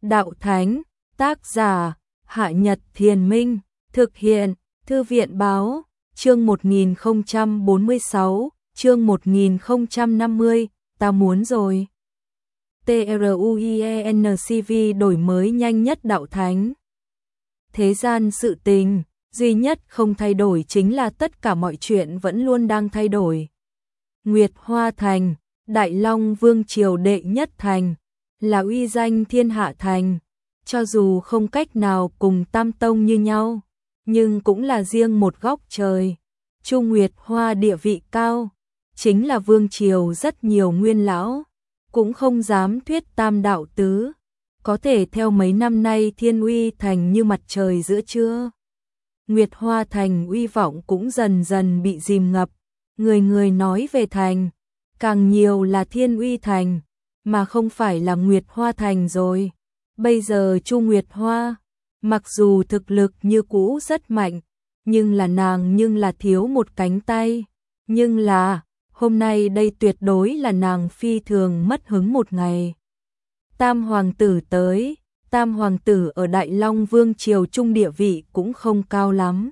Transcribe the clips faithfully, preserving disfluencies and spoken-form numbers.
Đạo Thánh, tác giả, Hạ Nhật Thiền Minh, thực hiện, Thư viện Báo, chương một nghìn không trăm bốn mươi sáu, chương một nghìn không trăm năm mươi, ta muốn rồi. TRUIENCV đổi mới nhanh nhất Đạo Thánh. Thế gian sự tình, duy nhất không thay đổi chính là tất cả mọi chuyện vẫn luôn đang thay đổi. Nguyệt Hoa Thành, Đại Long Vương Triều đệ nhất thành, là uy danh thiên hạ thành, cho dù không cách nào cùng Tam Tông như nhau, nhưng cũng là riêng một góc trời. Chu Nguyệt Hoa địa vị cao, chính là vương triều rất nhiều nguyên lão, cũng không dám thuyết tam đạo tứ, có thể theo mấy năm nay thiên uy thành như mặt trời giữa trưa. Nguyệt Hoa Thành uy vọng cũng dần dần bị dìm ngập, người người nói về thành, càng nhiều là Thiên Uy Thành, mà không phải là Nguyệt Hoa Thành rồi. Bây giờ Chu Nguyệt Hoa, mặc dù thực lực như cũ rất mạnh, nhưng là nàng nhưng là thiếu một cánh tay, nhưng là, hôm nay đây tuyệt đối là nàng phi thường mất hứng một ngày. Tam Hoàng tử tới, Tam Hoàng tử ở Đại Long Vương Triều Trung địa vị cũng không cao lắm.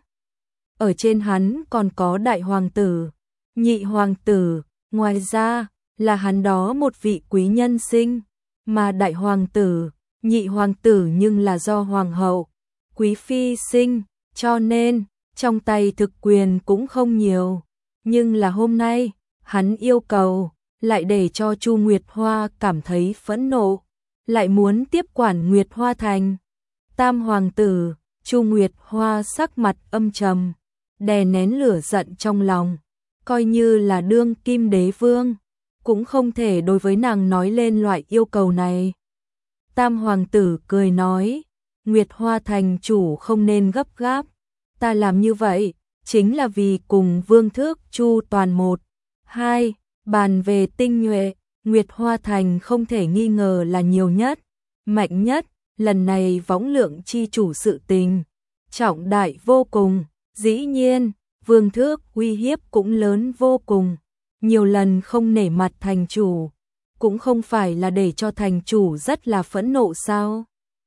Ở trên hắn còn có Đại Hoàng tử, Nhị Hoàng tử, ngoài ra là hắn đó một vị quý nhân sinh, mà Đại Hoàng tử, Nhị Hoàng tử nhưng là do Hoàng hậu, Quý Phi sinh, cho nên trong tay thực quyền cũng không nhiều. Nhưng là hôm nay, hắn yêu cầu, lại để cho Chu Nguyệt Hoa cảm thấy phẫn nộ, lại muốn tiếp quản Nguyệt Hoa Thành. Tam Hoàng tử, Chu Nguyệt Hoa sắc mặt âm trầm, đè nén lửa giận trong lòng, coi như là đương kim đế vương, cũng không thể đối với nàng nói lên loại yêu cầu này. Tam Hoàng tử cười nói, Nguyệt Hoa Thành chủ không nên gấp gáp, ta làm như vậy, chính là vì cùng Vương Thước chu toàn một, hai, bàn về tinh nhuệ, Nguyệt Hoa Thành không thể nghi ngờ là nhiều nhất, mạnh nhất, lần này võng lượng chi chủ sự tình, trọng đại vô cùng, dĩ nhiên, Vương Thước uy hiếp cũng lớn vô cùng, nhiều lần không nể mặt thành chủ, cũng không phải là để cho thành chủ rất là phẫn nộ sao?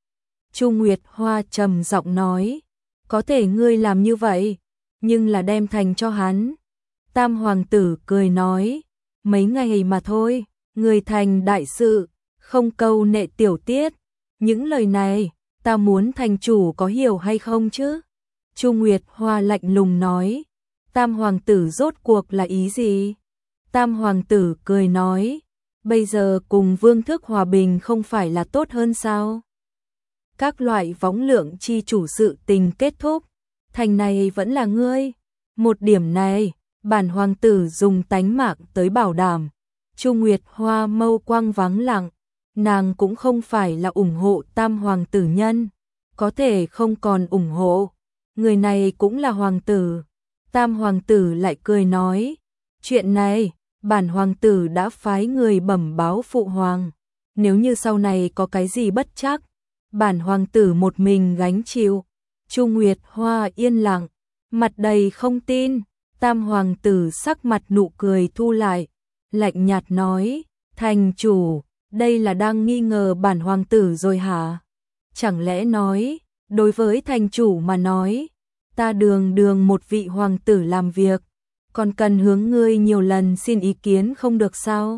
Chu Nguyệt Hoa trầm giọng nói, có thể ngươi làm như vậy, nhưng là đem thành cho hắn. Tam Hoàng tử cười nói, mấy ngày mà thôi, người thành đại sự, không câu nệ tiểu tiết, những lời này, ta muốn thành chủ có hiểu hay không chứ? Chu Nguyệt Hoa lạnh lùng nói, Tam Hoàng tử rốt cuộc là ý gì? Tam Hoàng tử cười nói, bây giờ cùng Vương Thước hòa bình không phải là tốt hơn sao? Các loại võng lượng chi chủ sự tình kết thúc, thành này vẫn là ngươi. Một điểm này, bản hoàng tử dùng tánh mạng tới bảo đảm. Chu Nguyệt Hoa mâu quang vắng lặng, nàng cũng không phải là ủng hộ Tam Hoàng tử nhân, có thể không còn ủng hộ, người này cũng là hoàng tử. Tam Hoàng tử lại cười nói, chuyện này, bản hoàng tử đã phái người bẩm báo phụ hoàng, nếu như sau này có cái gì bất trắc, bản hoàng tử một mình gánh chịu. Chu Nguyệt Hoa yên lặng, mặt đầy không tin. Tam Hoàng tử sắc mặt nụ cười thu lại, lạnh nhạt nói, thành chủ, đây là đang nghi ngờ bản hoàng tử rồi hả? Chẳng lẽ nói, đối với thành chủ mà nói, ta đường đường một vị hoàng tử làm việc, còn cần hướng ngươi nhiều lần xin ý kiến không được sao?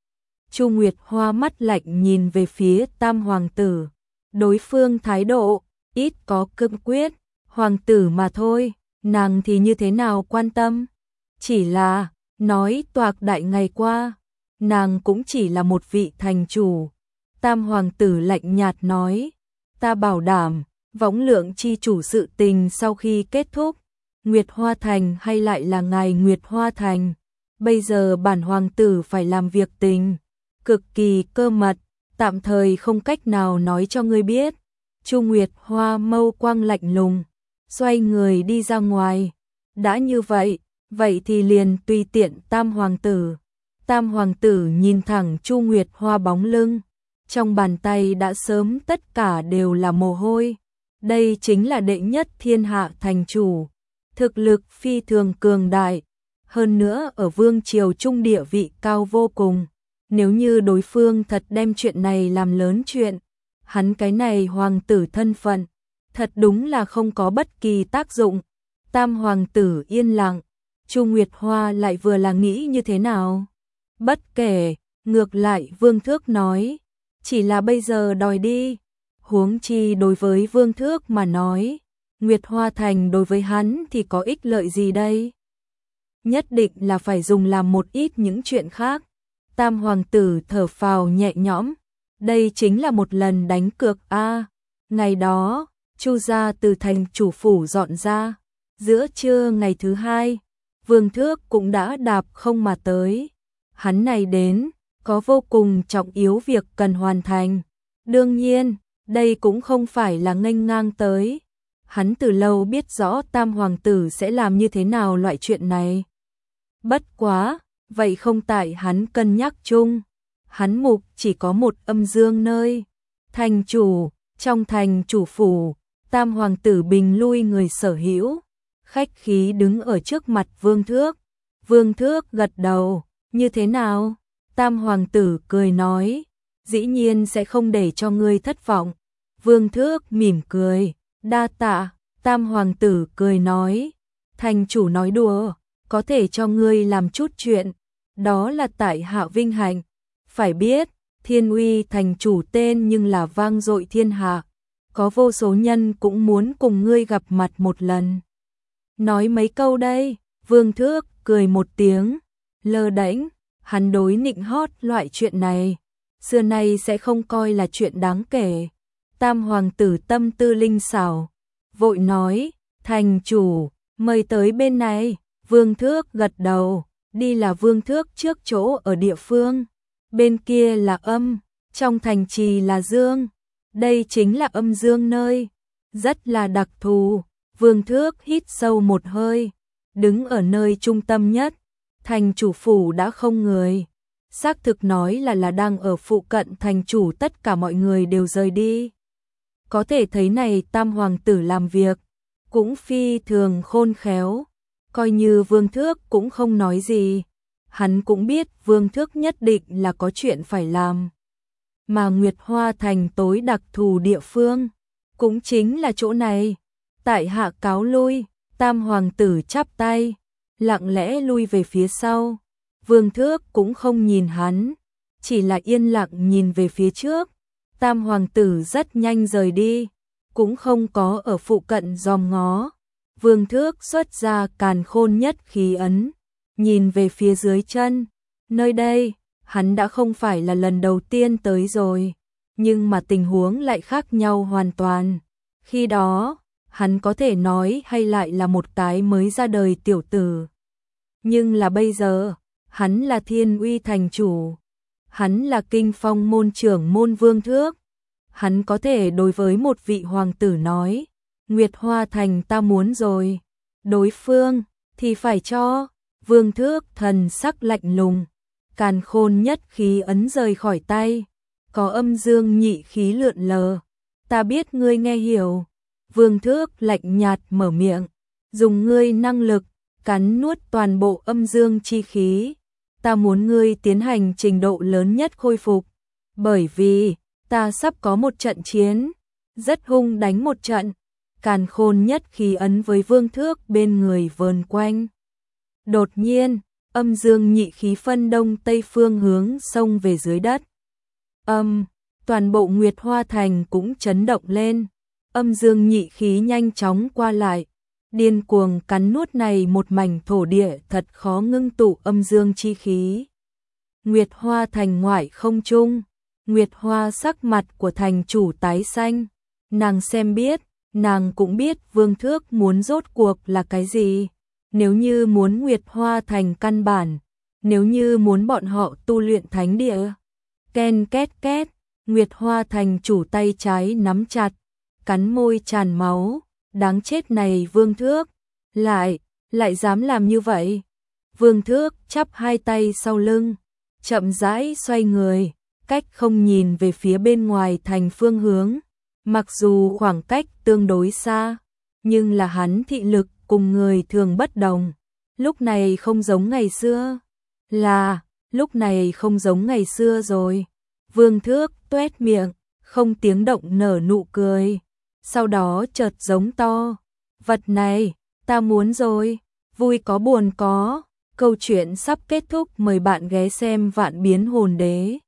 Chu Nguyệt Hoa mắt lạnh nhìn về phía Tam Hoàng tử, đối phương thái độ, ít có cương quyết, hoàng tử mà thôi, nàng thì như thế nào quan tâm? Chỉ là, nói toạc đại ngày qua, nàng cũng chỉ là một vị thành chủ. Tam Hoàng tử lạnh nhạt nói, ta bảo đảm, võng lượng chi chủ sự tình sau khi kết thúc, Nguyệt Hoa Thành hay lại là ngài Nguyệt Hoa Thành, bây giờ bản hoàng tử phải làm việc tình, cực kỳ cơ mật, tạm thời không cách nào nói cho ngươi biết. Chu Nguyệt Hoa mâu quang lạnh lùng, xoay người đi ra ngoài. Đã như vậy, vậy thì liền tùy tiện Tam Hoàng tử. Tam Hoàng tử nhìn thẳng Chu Nguyệt Hoa bóng lưng, trong bàn tay đã sớm tất cả đều là mồ hôi. Đây chính là đệ nhất thiên hạ thành chủ, thực lực phi thường cường đại, hơn nữa ở vương triều trung địa vị cao vô cùng. Nếu như đối phương thật đem chuyện này làm lớn chuyện, Hắn cái này hoàng tử thân phận, thật đúng là không có bất kỳ tác dụng. Tam hoàng tử yên lặng, Chu Nguyệt Hoa lại vừa là nghĩ như thế nào? Bất kể, ngược lại Vương Thước nói, chỉ là bây giờ đòi đi. Huống chi đối với Vương Thước mà nói, Nguyệt Hoa Thành đối với hắn thì có ích lợi gì đây? Nhất định là phải dùng làm một ít những chuyện khác. Tam hoàng tử thở phào nhẹ nhõm, đây chính là một lần đánh cược a. À, ngày đó, Chu gia từ thành chủ phủ dọn ra, giữa trưa ngày thứ hai, Vương Thước cũng đã đạp không mà tới. Hắn này đến, có vô cùng trọng yếu việc cần hoàn thành. Đương nhiên, đây cũng không phải là nghênh ngang tới. Hắn từ lâu biết rõ Tam hoàng tử sẽ làm như thế nào loại chuyện này. Bất quá, vậy không tại hắn cân nhắc chung. Hắn mục chỉ có một âm dương nơi. Thành chủ, trong thành chủ phủ, Tam hoàng tử bình lui người sở hữu. Khách khí đứng ở trước mặt Vương Thước. Vương Thước gật đầu, như thế nào? Tam hoàng tử cười nói, dĩ nhiên sẽ không để cho ngươi thất vọng. Vương Thước mỉm cười, đa tạ. Tam hoàng tử cười nói, thành chủ nói đùa, có thể cho ngươi làm chút chuyện, đó là tại hạ vinh hạnh. Phải biết, Thiên Uy thành chủ tên nhưng là vang dội thiên hạ, có vô số nhân cũng muốn cùng ngươi gặp mặt một lần. Nói mấy câu đây, Vương Thước cười một tiếng, lơ đễnh, hắn đối nịnh hót loại chuyện này, xưa nay sẽ không coi là chuyện đáng kể. Tam hoàng tử tâm tư linh xảo, vội nói, thành chủ, mời tới bên này. Vương Thước gật đầu, đi là Vương Thước trước chỗ ở địa phương, bên kia là âm, trong thành trì là dương, đây chính là âm dương nơi, rất là đặc thù. Vương Thước hít sâu một hơi, đứng ở nơi trung tâm nhất, thành chủ phủ đã không người. Xác thực nói là là đang ở phụ cận thành chủ, tất cả mọi người đều rời đi. Có thể thấy này Tam hoàng tử làm việc, cũng phi thường khôn khéo, coi như Vương Thước cũng không nói gì. Hắn cũng biết Vương Thước nhất định là có chuyện phải làm. Mà Nguyệt Hoa Thành tối đặc thù địa phương, cũng chính là chỗ này. Tại hạ cáo lui, Tam hoàng tử chắp tay, lặng lẽ lui về phía sau. Vương Thước cũng không nhìn hắn, chỉ là yên lặng nhìn về phía trước. Tam hoàng tử rất nhanh rời đi, cũng không có ở phụ cận dòm ngó. Vương Thước xuất ra càn khôn nhất khí ấn, nhìn về phía dưới chân. Nơi đây, hắn đã không phải là lần đầu tiên tới rồi, nhưng mà tình huống lại khác nhau hoàn toàn. Khi đó, hắn có thể nói hay lại là một cái mới ra đời tiểu tử. Nhưng là bây giờ, hắn là Thiên Uy thành chủ, hắn là Kinh Phong môn trưởng môn Vương Thước. Hắn có thể đối với một vị hoàng tử nói, Nguyệt Hoa Thành ta muốn rồi, đối phương thì phải cho. Vương Thước thần sắc lạnh lùng, càn khôn nhất khí ấn rời khỏi tay, có âm dương nhị khí lượn lờ. Ta biết ngươi nghe hiểu. Vương Thước lạnh nhạt mở miệng, dùng ngươi năng lực cắn nuốt toàn bộ âm dương chi khí. Ta muốn ngươi tiến hành trình độ lớn nhất khôi phục, bởi vì ta sắp có một trận chiến, rất hung đánh một trận. Càn khôn nhất khí ấn với Vương Thước bên người vờn quanh. Đột nhiên, âm dương nhị khí phân đông tây phương hướng xông về dưới đất. Âm, toàn bộ Nguyệt Hoa Thành cũng chấn động lên. Âm dương nhị khí nhanh chóng qua lại, điên cuồng cắn nuốt này một mảnh thổ địa thật khó ngưng tụ âm dương chi khí. Nguyệt Hoa Thành ngoại không trung, Nguyệt Hoa sắc mặt của thành chủ tái xanh, nàng xem biết, nàng cũng biết Vương Thước muốn rốt cuộc là cái gì. Nếu như muốn Nguyệt Hoa Thành căn bản, nếu như muốn bọn họ tu luyện thánh địa. Ken két két, Nguyệt Hoa Thành chủ tay trái nắm chặt, cắn môi tràn máu, đáng chết này Vương Thước, lại, lại dám làm như vậy. Vương Thước chắp hai tay sau lưng, chậm rãi xoay người, cách không nhìn về phía bên ngoài thành phương hướng. Mặc dù khoảng cách tương đối xa, nhưng là hắn thị lực cùng người thường bất đồng. Lúc này không giống ngày xưa, là, lúc này không giống ngày xưa rồi. Vương Thước tuét miệng, không tiếng động nở nụ cười, sau đó chợt giống to, vật này, ta muốn rồi, vui có buồn có, câu chuyện sắp kết thúc, mời bạn ghé xem Vạn Biến Hồn Đế.